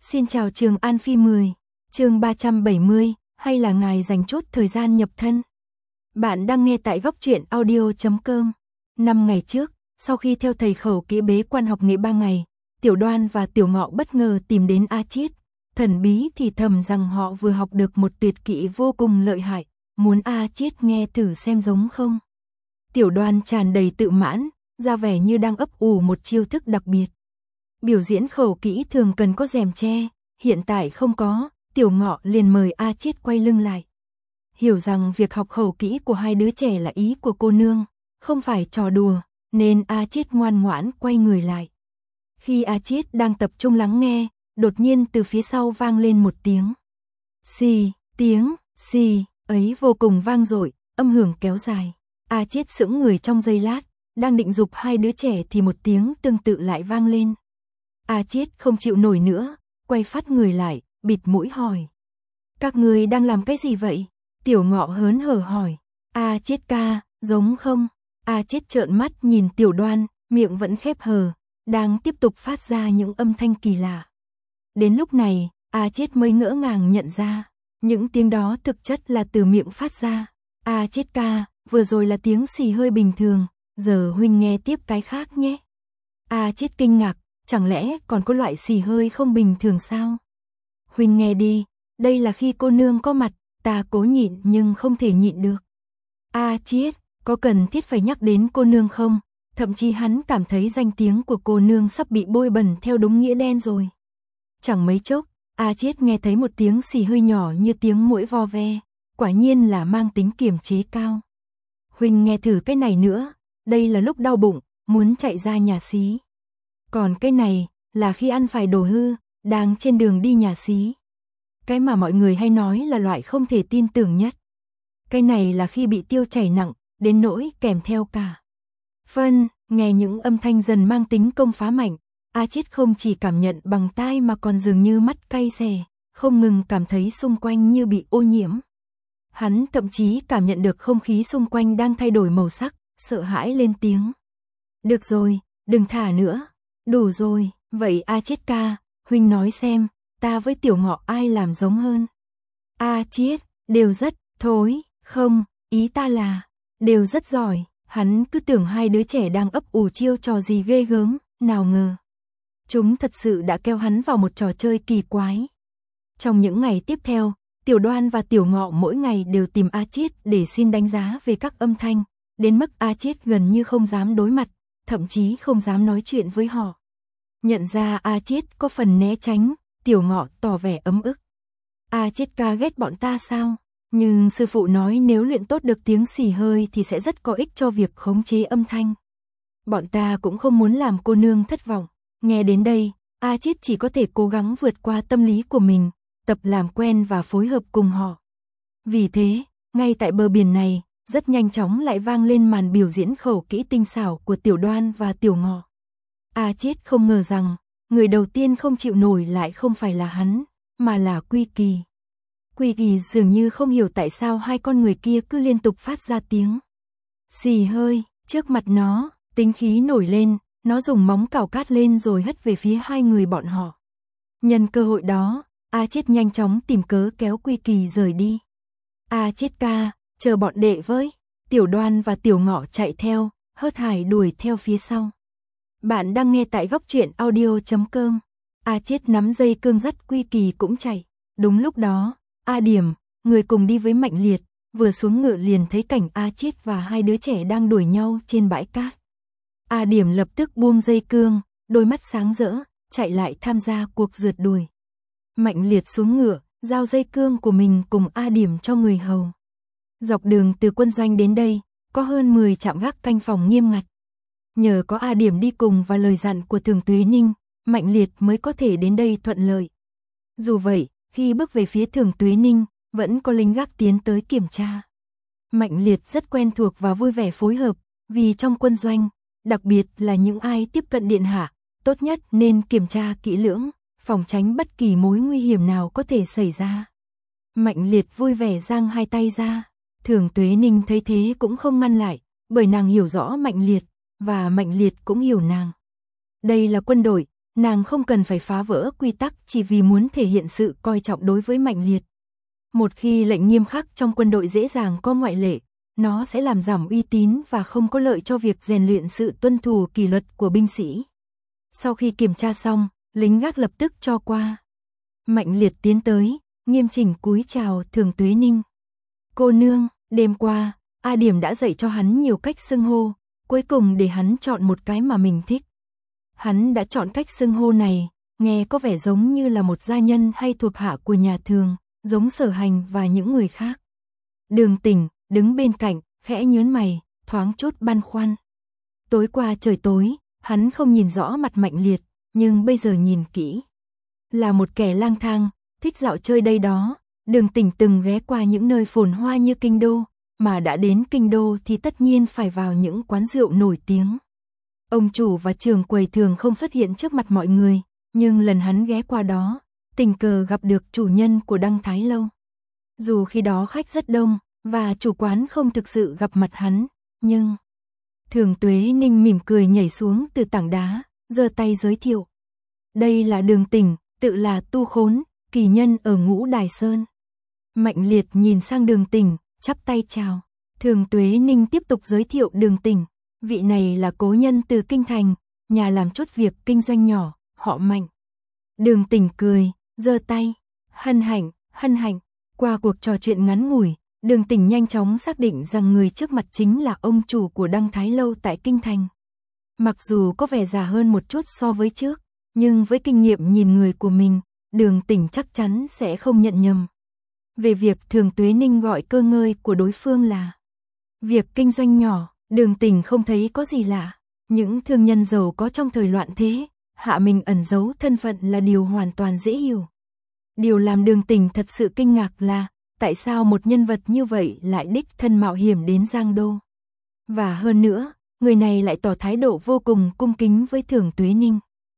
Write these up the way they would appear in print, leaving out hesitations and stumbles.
Xin chào Trường An Phi 10, chương 370, hay là ngài dành chút thời gian nhập thân? Bạn đang nghe tại góc truyện audio.com. 5 ngày trước, sau khi theo thầy Khẩu Kỹ bế quan học nghệ 3 ngày, Tiểu Đoan và Tiểu Ngọ bất ngờ tìm đến A Chiết, thần bí thì thầm rằng họ vừa học được một tuyệt kỹ vô cùng lợi hại, muốn A Chiết nghe thử xem giống không. Tiểu Đoan tràn đầy tự mãn, ra vẻ như đang ấp ủ một chiêu thức đặc biệt. Biểu diễn khẩu kỹ thường cần có rèm che, hiện tại không có, Tiểu Ngọ liền mời A Chiết quay lưng lại. Hiểu rằng việc học khẩu kỹ của hai đứa trẻ là ý của cô nương, không phải trò đùa, nên A Chiết ngoan ngoãn quay người lại. Khi A Chiết đang tập trung lắng nghe, đột nhiên từ phía sau vang lên một tiếng. Xì, tiếng xì ấy vô cùng vang dội, âm hưởng kéo dài. A Chiết sững người trong giây lát, đang định giục hai đứa trẻ thì một tiếng tương tự lại vang lên. A Chiết không chịu nổi nữa, quay phát người lại, bịt mũi hỏi. Các người đang làm cái gì vậy? Tiểu Ngọ hớn hở hỏi. A Chiết ca, giống không? A Chiết trợn mắt nhìn Tiểu Đoan, miệng vẫn khép hờ, đang tiếp tục phát ra những âm thanh kỳ lạ. Đến lúc này, A Chiết mới ngỡ ngàng nhận ra, những tiếng đó thực chất là từ miệng phát ra. A Chiết ca, vừa rồi là tiếng xì hơi bình thường, giờ huynh nghe tiếp cái khác nhé. A Chiết kinh ngạc, chẳng lẽ còn có loại xì hơi không bình thường sao? Huynh nghe đi, đây là khi cô nương có mặt, ta cố nhịn nhưng không thể nhịn được. A Chiết, có cần thiết phải nhắc đến cô nương không? Thậm chí hắn cảm thấy danh tiếng của cô nương sắp bị bôi bẩn theo đúng nghĩa đen rồi. Chẳng mấy chốc, A Chiết nghe thấy một tiếng xì hơi nhỏ như tiếng muỗi vo ve, quả nhiên là mang tính kiềm chế cao. Huynh nghe thử cái này nữa, đây là lúc đau bụng, muốn chạy ra nhà xí. Còn cái này, là khi ăn phải đồ hư, đang trên đường đi nhà xí. Cái mà mọi người hay nói là loại không thể tin tưởng nhất. Cái này là khi bị tiêu chảy nặng, đến nỗi kèm theo cả phân, nghe những âm thanh dần mang tính công phá mạnh, A Chiết không chỉ cảm nhận bằng tai mà còn dường như mắt cay xè, không ngừng cảm thấy xung quanh như bị ô nhiễm. Hắn thậm chí cảm nhận được không khí xung quanh đang thay đổi màu sắc, sợ hãi lên tiếng. Được rồi, đừng thả nữa. Đủ rồi, vậy A Chiết ca, huynh nói xem, ta với Tiểu Ngọ ai làm giống hơn? A Chiết, đều rất, thối, không, ý ta là, đều rất giỏi, hắn cứ tưởng hai đứa trẻ đang ấp ủ chiêu trò gì ghê gớm, nào ngờ. Chúng thật sự đã kéo hắn vào một trò chơi kỳ quái. Trong những ngày tiếp theo, Tiểu Đoan và Tiểu Ngọ mỗi ngày đều tìm A Chiết để xin đánh giá về các âm thanh, đến mức A Chiết gần như không dám đối mặt, thậm chí không dám nói chuyện với họ. Nhận ra A Chiết có phần né tránh, Tiểu Ngọ tỏ vẻ ấm ức. A Chiết ca ghét bọn ta sao? Nhưng sư phụ nói nếu luyện tốt được tiếng xì hơi thì sẽ rất có ích cho việc khống chế âm thanh. Bọn ta cũng không muốn làm cô nương thất vọng. Nghe đến đây, A Chiết chỉ có thể cố gắng vượt qua tâm lý của mình, tập làm quen và phối hợp cùng họ. Vì thế, ngay tại bờ biển này, rất nhanh chóng lại vang lên màn biểu diễn khẩu kỹ tinh xảo của Tiểu Đoan và Tiểu Ngọ. A Chiết không ngờ rằng, người đầu tiên không chịu nổi lại không phải là hắn, mà là Quy Kỳ. Quy Kỳ dường như không hiểu tại sao hai con người kia cứ liên tục phát ra tiếng xì hơi, trước mặt nó, tính khí nổi lên, nó dùng móng cào cát lên rồi hất về phía hai người bọn họ. Nhân cơ hội đó, A Chiết nhanh chóng tìm cớ kéo Quy Kỳ rời đi. A Chiết ca, chờ bọn đệ với. Tiểu Đoan và Tiểu Ngọ chạy theo, hớt hải đuổi theo phía sau. Bạn đang nghe tại góc truyện audio.com. A Chiết nắm dây cương dắt Quy Kỳ cũng chạy. Đúng lúc đó, A Điểm, người cùng đi với Mạnh Liệt, vừa xuống ngựa liền thấy cảnh A Chiết và hai đứa trẻ đang đuổi nhau trên bãi cát. A Điểm lập tức buông dây cương, đôi mắt sáng rỡ, chạy lại tham gia cuộc rượt đuổi. Mạnh Liệt xuống ngựa, giao dây cương của mình cùng A Điểm cho người hầu. Dọc đường từ quân doanh đến đây, có hơn 10 trạm gác canh phòng nghiêm ngặt. Nhờ có A Điểm đi cùng và lời dặn của Thường Tuế Ninh, Mạnh Liệt mới có thể đến đây thuận lợi. Dù vậy, khi bước về phía Thường Tuế Ninh, vẫn có lính gác tiến tới kiểm tra. Mạnh Liệt rất quen thuộc và vui vẻ phối hợp, vì trong quân doanh, đặc biệt là những ai tiếp cận điện hạ, tốt nhất nên kiểm tra kỹ lưỡng, phòng tránh bất kỳ mối nguy hiểm nào có thể xảy ra. Mạnh Liệt vui vẻ giang hai tay ra, Thường Tuế Ninh thấy thế cũng không ngăn lại, bởi nàng hiểu rõ Mạnh Liệt, và Mạnh Liệt cũng hiểu nàng. Đây là quân đội, nàng không cần phải phá vỡ quy tắc chỉ vì muốn thể hiện sự coi trọng đối với Mạnh Liệt. Một khi lệnh nghiêm khắc trong quân đội dễ dàng có ngoại lệ, nó sẽ làm giảm uy tín và không có lợi cho việc rèn luyện sự tuân thủ kỷ luật của binh sĩ. Sau khi kiểm tra xong, lính gác lập tức cho qua. Mạnh Liệt tiến tới, nghiêm chỉnh cúi chào Thường Tuế Ninh. Cô nương, đêm qua, A Điểm đã dạy cho hắn nhiều cách xưng hô, cuối cùng để hắn chọn một cái mà mình thích. Hắn đã chọn cách xưng hô này, nghe có vẻ giống như là một gia nhân hay thuộc hạ của nhà Thường, giống Sở Hành và những người khác. Đường Tỉnh đứng bên cạnh, khẽ nhướng mày, thoáng chút băn khoăn. Tối qua trời tối, hắn không nhìn rõ mặt Mạnh Liệt, nhưng bây giờ nhìn kỹ. Là một kẻ lang thang, thích dạo chơi đây đó, Đường Tỉnh từng ghé qua những nơi phồn hoa như Kinh Đô, mà đã đến Kinh Đô thì tất nhiên phải vào những quán rượu nổi tiếng. Ông chủ và trưởng quầy thường không xuất hiện trước mặt mọi người, nhưng lần hắn ghé qua đó, tình cờ gặp được chủ nhân của Đăng Thái Lâu. Dù khi đó khách rất đông, và chủ quán không thực sự gặp mặt hắn, nhưng Thường Tuế Ninh mỉm cười nhảy xuống từ tảng đá, giơ tay giới thiệu. Đây là Đường Tỉnh, tự là Tu Khốn, kỳ nhân ở Ngũ Đài Sơn. Mạnh Liệt nhìn sang Đường Tỉnh, chắp tay chào. Thường Tuế Ninh tiếp tục giới thiệu Đường Tỉnh. Vị này là cố nhân từ Kinh Thành, nhà làm chút việc kinh doanh nhỏ, họ Mạnh. Đường Tỉnh cười, giơ tay. Hân hạnh, hân hạnh. Qua cuộc trò chuyện ngắn ngủi, Đường Tỉnh nhanh chóng xác định rằng người trước mặt chính là ông chủ của Đăng Thái Lâu tại Kinh Thành. Mặc dù có vẻ già hơn một chút so với trước, nhưng với kinh nghiệm nhìn người của mình, Đường Tỉnh chắc chắn sẽ không nhận nhầm. Về việc Thường Tuế Ninh gọi cơ ngơi của đối phương là việc kinh doanh nhỏ, Đường Tỉnh không thấy có gì lạ. Những thương nhân giàu có trong thời loạn thế, hạ mình ẩn giấu thân phận là điều hoàn toàn dễ hiểu. Điều làm Đường Tỉnh thật sự kinh ngạc là tại sao một nhân vật như vậy lại đích thân mạo hiểm đến Giang Đô. Và hơn nữa, người này lại tỏ thái độ vô cùng cung kính với Thường Tuế Ninh.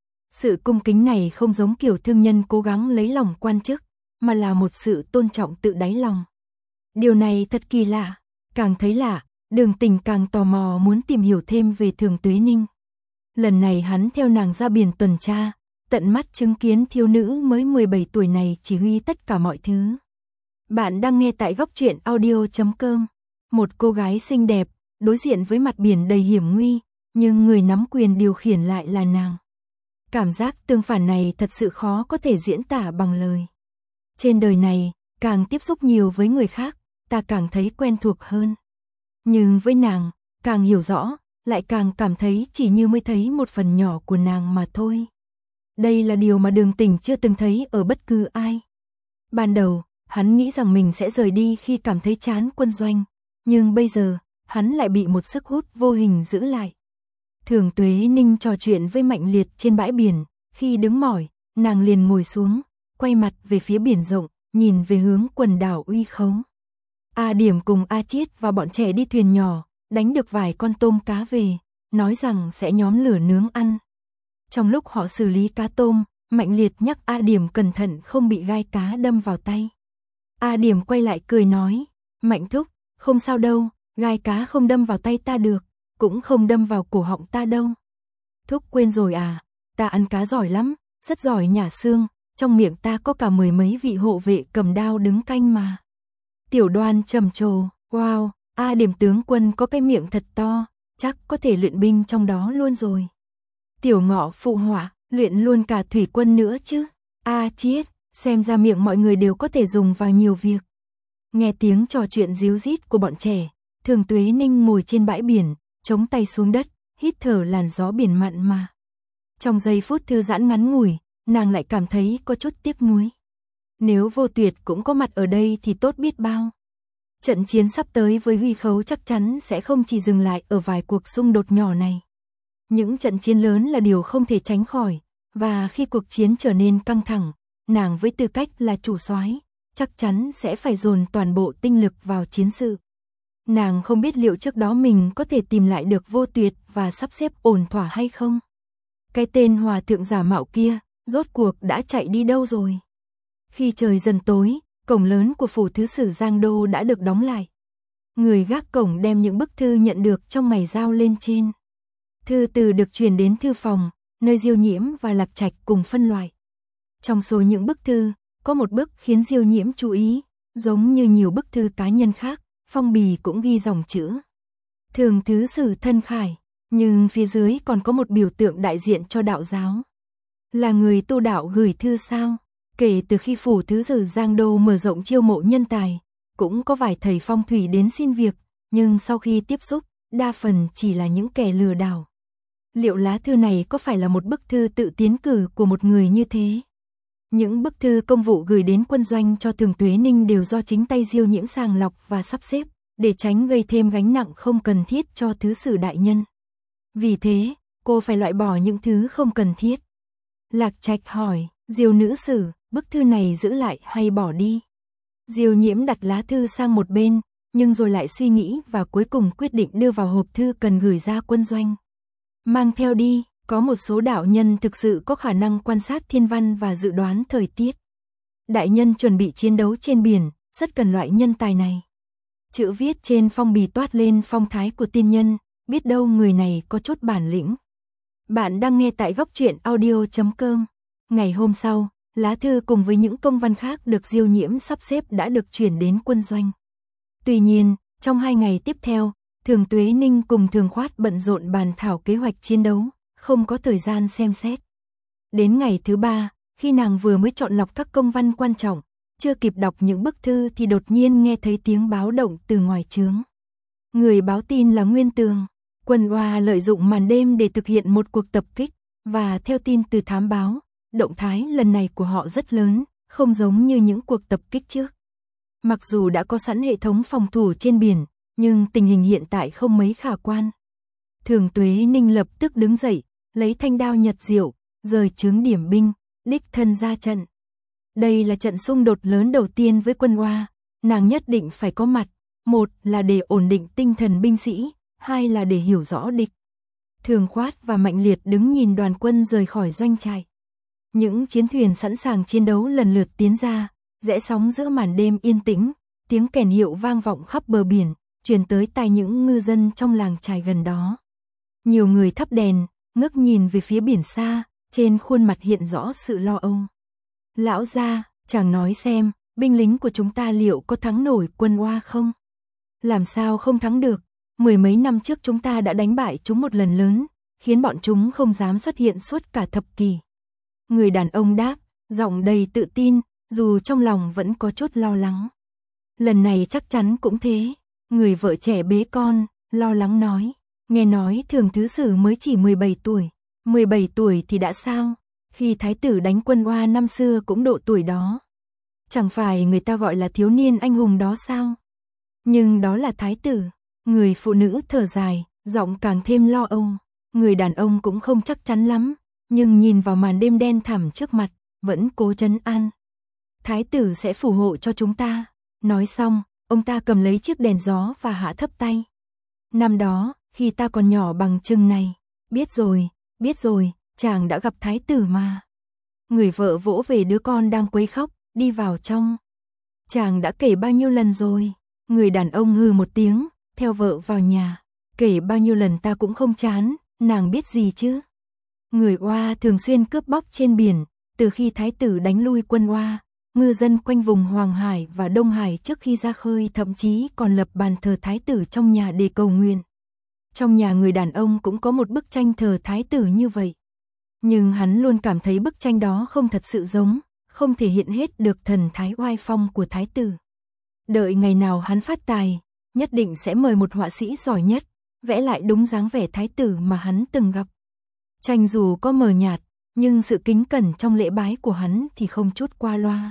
Sự cung kính này không giống kiểu thương nhân cố gắng lấy lòng quan chức, mà là một sự tôn trọng tự đáy lòng. Điều này thật kỳ lạ, càng thấy lạ, Đường Tỉnh càng tò mò muốn tìm hiểu thêm về Thường Tuế Ninh. Lần này hắn theo nàng ra biển tuần tra, tận mắt chứng kiến thiếu nữ mới 17 tuổi này chỉ huy tất cả mọi thứ. Bạn đang nghe tại góc truyện audio.com. Một cô gái xinh đẹp, đối diện với mặt biển đầy hiểm nguy, nhưng người nắm quyền điều khiển lại là nàng. Cảm giác tương phản này thật sự khó có thể diễn tả bằng lời. Trên đời này, càng tiếp xúc nhiều với người khác, ta càng thấy quen thuộc hơn. Nhưng với nàng, càng hiểu rõ, lại càng cảm thấy chỉ như mới thấy một phần nhỏ của nàng mà thôi. Đây là điều mà Đường Tỉnh chưa từng thấy ở bất cứ ai. Ban đầu, hắn nghĩ rằng mình sẽ rời đi khi cảm thấy chán quân doanh, nhưng bây giờ, hắn lại bị một sức hút vô hình giữ lại. Thường Tuế Ninh trò chuyện với Mạnh Liệt trên bãi biển, khi đứng mỏi, nàng liền ngồi xuống, quay mặt về phía biển rộng, nhìn về hướng quần đảo Uy Khấu. A Điểm cùng A Chiết và bọn trẻ đi thuyền nhỏ, đánh được vài con tôm cá về, nói rằng sẽ nhóm lửa nướng ăn. Trong lúc họ xử lý cá tôm, Mạnh Liệt nhắc A Điểm cẩn thận không bị gai cá đâm vào tay. A Điểm quay lại cười nói, Mạnh thúc, không sao đâu, gai cá không đâm vào tay ta được, cũng không đâm vào cổ họng ta đâu. Thúc quên rồi à, ta ăn cá giỏi lắm, rất giỏi nhả xương, trong miệng ta có cả 10 mấy vị hộ vệ cầm đao đứng canh mà. Tiểu Đoan trầm trồ, wow, A Điểm tướng quân có cái miệng thật to, chắc có thể luyện binh trong đó luôn rồi. Tiểu Ngọ phụ họa, luyện luôn cả thủy quân nữa chứ. A Chiết, xem ra miệng mọi người đều có thể dùng vào nhiều việc. Nghe tiếng trò chuyện ríu rít của bọn trẻ, Thường Tuế Ninh ngồi trên bãi biển, chống tay xuống đất, hít thở làn gió biển mặn mà. Trong giây phút thư giãn ngắn ngủi, nàng lại cảm thấy có chút tiếc nuối. Nếu Vô Tuyệt cũng có mặt ở đây thì tốt biết bao. Trận chiến sắp tới với Huy Khấu chắc chắn sẽ không chỉ dừng lại ở vài cuộc xung đột nhỏ này. Những trận chiến lớn là điều không thể tránh khỏi, và khi cuộc chiến trở nên căng thẳng, nàng với tư cách là chủ soái, chắc chắn sẽ phải dồn toàn bộ tinh lực vào chiến sự. Nàng không biết liệu trước đó mình có thể tìm lại được Vô Tuyệt và sắp xếp ổn thỏa hay không. Cái tên hòa thượng giả mạo kia, rốt cuộc đã chạy đi đâu rồi? Khi trời dần tối, cổng lớn của phủ thứ sử Giang Đô đã được đóng lại. Người gác cổng đem những bức thư nhận được trong ngày giao lên trên. Thư từ được truyền đến thư phòng, nơi Diêu Nhiễm và Lạc Trạch cùng phân loại. Trong số những bức thư, có một bức khiến Diêu Nhiễm chú ý, giống như nhiều bức thư cá nhân khác, phong bì cũng ghi dòng chữ Thường thứ sử thân khải, nhưng phía dưới còn có một biểu tượng đại diện cho đạo giáo. Là người tu đạo gửi thư sao? Kể từ khi phủ thứ sử Giang Đô mở rộng chiêu mộ nhân tài, cũng có vài thầy phong thủy đến xin việc, nhưng sau khi tiếp xúc, đa phần chỉ là những kẻ lừa đảo. Liệu lá thư này có phải là một bức thư tự tiến cử của một người như thế? Những bức thư công vụ gửi đến quân doanh cho Thường Tuế Ninh đều do chính tay Diêu Nhiễm sàng lọc và sắp xếp, để tránh gây thêm gánh nặng không cần thiết cho thứ sử đại nhân. Vì thế, cô phải loại bỏ những thứ không cần thiết. Lạc Trạch hỏi, Diêu nữ sử, bức thư này giữ lại hay bỏ đi? Diêu Nhiễm đặt lá thư sang một bên, nhưng rồi lại suy nghĩ và cuối cùng quyết định đưa vào hộp thư cần gửi ra quân doanh. Mang theo đi, có một số đạo nhân thực sự có khả năng quan sát thiên văn và dự đoán thời tiết. Đại nhân chuẩn bị chiến đấu trên biển, rất cần loại nhân tài này. Chữ viết trên phong bì toát lên phong thái của tiên nhân, biết đâu người này có chút bản lĩnh. Bạn đang nghe tại góc truyện audio.com. Ngày hôm sau, lá thư cùng với những công văn khác được Diêu Nhiễm sắp xếp đã được chuyển đến quân doanh. Tuy nhiên, trong 2 ngày tiếp theo, Thường Tuế Ninh cùng Thường Khoát bận rộn bàn thảo kế hoạch chiến đấu, không có thời gian xem xét. Đến ngày thứ 3, khi nàng vừa mới chọn lọc các công văn quan trọng, chưa kịp đọc những bức thư thì đột nhiên nghe thấy tiếng báo động từ ngoài trướng. Người báo tin là Nguyên Tường. Quân Oa lợi dụng màn đêm để thực hiện một cuộc tập kích, và theo tin từ thám báo, động thái lần này của họ rất lớn, không giống như những cuộc tập kích trước. Mặc dù đã có sẵn hệ thống phòng thủ trên biển, nhưng tình hình hiện tại không mấy khả quan. Thường Tuế Ninh lập tức đứng dậy, lấy thanh đao nhật diệu, rời trướng điểm binh, đích thân ra trận. Đây là trận xung đột lớn đầu tiên với quân Oa, nàng nhất định phải có mặt, một là để ổn định tinh thần binh sĩ, hai là để hiểu rõ địch. Thường Khoát và Mạnh Liệt đứng nhìn đoàn quân rời khỏi doanh trại. Những chiến thuyền sẵn sàng chiến đấu lần lượt tiến ra, rẽ sóng giữa màn đêm yên tĩnh, tiếng kèn hiệu vang vọng khắp bờ biển, truyền tới tai những ngư dân trong làng chài gần đó. Nhiều người thắp đèn, ngước nhìn về phía biển xa, trên khuôn mặt hiện rõ sự lo âu. Lão gia, chàng nói xem, binh lính của chúng ta liệu có thắng nổi quân Oa không? Làm sao không thắng được? 10 mấy năm trước chúng ta đã đánh bại chúng một lần lớn, khiến bọn chúng không dám xuất hiện suốt cả thập kỷ. Người đàn ông đáp, giọng đầy tự tin, dù trong lòng vẫn có chút lo lắng. Lần này chắc chắn cũng thế. Người vợ trẻ bế con, lo lắng nói. Nghe nói Thường thứ sử mới chỉ 17 tuổi. 17 tuổi thì đã sao? Khi thái tử đánh quân Oa năm xưa cũng độ tuổi đó. Chẳng phải người ta gọi là thiếu niên anh hùng đó sao? Nhưng đó là thái tử. Người phụ nữ thở dài, giọng càng thêm lo âu. Người đàn ông cũng không chắc chắn lắm, nhưng nhìn vào màn đêm đen thẳm trước mặt, vẫn cố trấn an. Thái tử sẽ phù hộ cho chúng ta. Nói xong, ông ta cầm lấy chiếc đèn gió và hạ thấp tay. Năm đó, khi ta còn nhỏ bằng chừng này, biết rồi, chàng đã gặp thái tử mà. Người vợ vỗ về đứa con đang quấy khóc, đi vào trong. Chàng đã kể bao nhiêu lần rồi? Người đàn ông hừ một tiếng, theo vợ vào nhà. Kể bao nhiêu lần ta cũng không chán, nàng biết gì chứ? Người Oa thường xuyên cướp bóc trên biển, từ khi thái tử đánh lui quân Oa, ngư dân quanh vùng Hoàng Hải và Đông Hải trước khi ra khơi thậm chí còn lập bàn thờ thái tử trong nhà để cầu nguyện. Trong nhà người đàn ông cũng có một bức tranh thờ thái tử như vậy. Nhưng hắn luôn cảm thấy bức tranh đó không thật sự giống, không thể hiện hết được thần thái oai phong của thái tử. Đợi ngày nào hắn phát tài, nhất định sẽ mời một họa sĩ giỏi nhất, vẽ lại đúng dáng vẻ thái tử mà hắn từng gặp. Tranh dù có mờ nhạt, nhưng sự kính cẩn trong lễ bái của hắn thì không chút qua loa.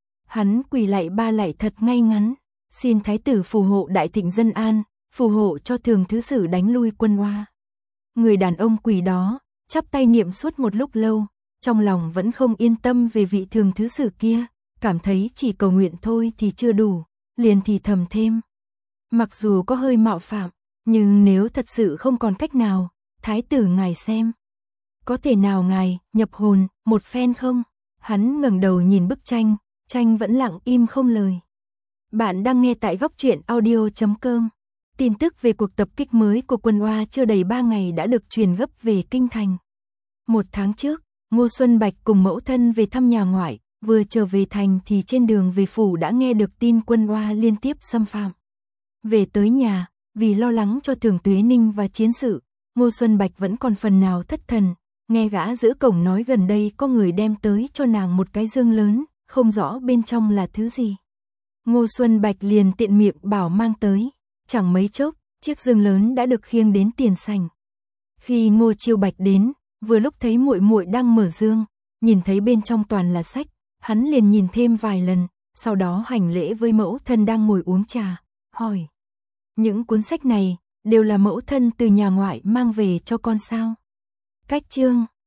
Hắn quỳ lạy 3 lạy thật ngay ngắn, xin thái tử phù hộ đại thịnh dân an, phù hộ cho Thường thứ sử đánh lui quân Oa. Người đàn ông quỳ đó, chắp tay niệm suốt một lúc lâu, trong lòng vẫn không yên tâm về vị Thường thứ sử kia, cảm thấy chỉ cầu nguyện thôi thì chưa đủ, liền thì thầm thêm. Mặc dù có hơi mạo phạm, nhưng nếu thật sự không còn cách nào, thái tử ngài xem. Có thể nào ngài nhập hồn một phen không? Hắn ngẩng đầu nhìn bức tranh, tranh vẫn lặng im không lời. Bạn đang nghe tại góc truyện audio.com. Tin tức về cuộc tập kích mới của quân Oa chưa đầy 3 ngày đã được truyền gấp về kinh thành. 1 tháng trước, Ngô Xuân Bạch cùng mẫu thân về thăm nhà ngoại, vừa trở về thành thì trên đường về phủ đã nghe được tin quân Oa liên tiếp xâm phạm. Về tới nhà, vì lo lắng cho Thường Tuế Ninh và chiến sự, Ngô Xuân Bạch vẫn còn phần nào thất thần, nghe gã giữ cổng nói gần đây có người đem tới cho nàng một cái dương lớn, không rõ bên trong là thứ gì. Ngô Xuân Bạch liền tiện miệng bảo mang tới, chẳng mấy chốc, chiếc dương lớn đã được khiêng đến tiền sảnh. Khi Ngô Chiêu Bạch đến, vừa lúc thấy muội muội đang mở dương, nhìn thấy bên trong toàn là sách, hắn liền nhìn thêm vài lần, sau đó hành lễ với mẫu thân đang ngồi uống trà, hỏi: "Những cuốn sách này đều là mẫu thân từ nhà ngoại mang về cho con sao?" Cách chương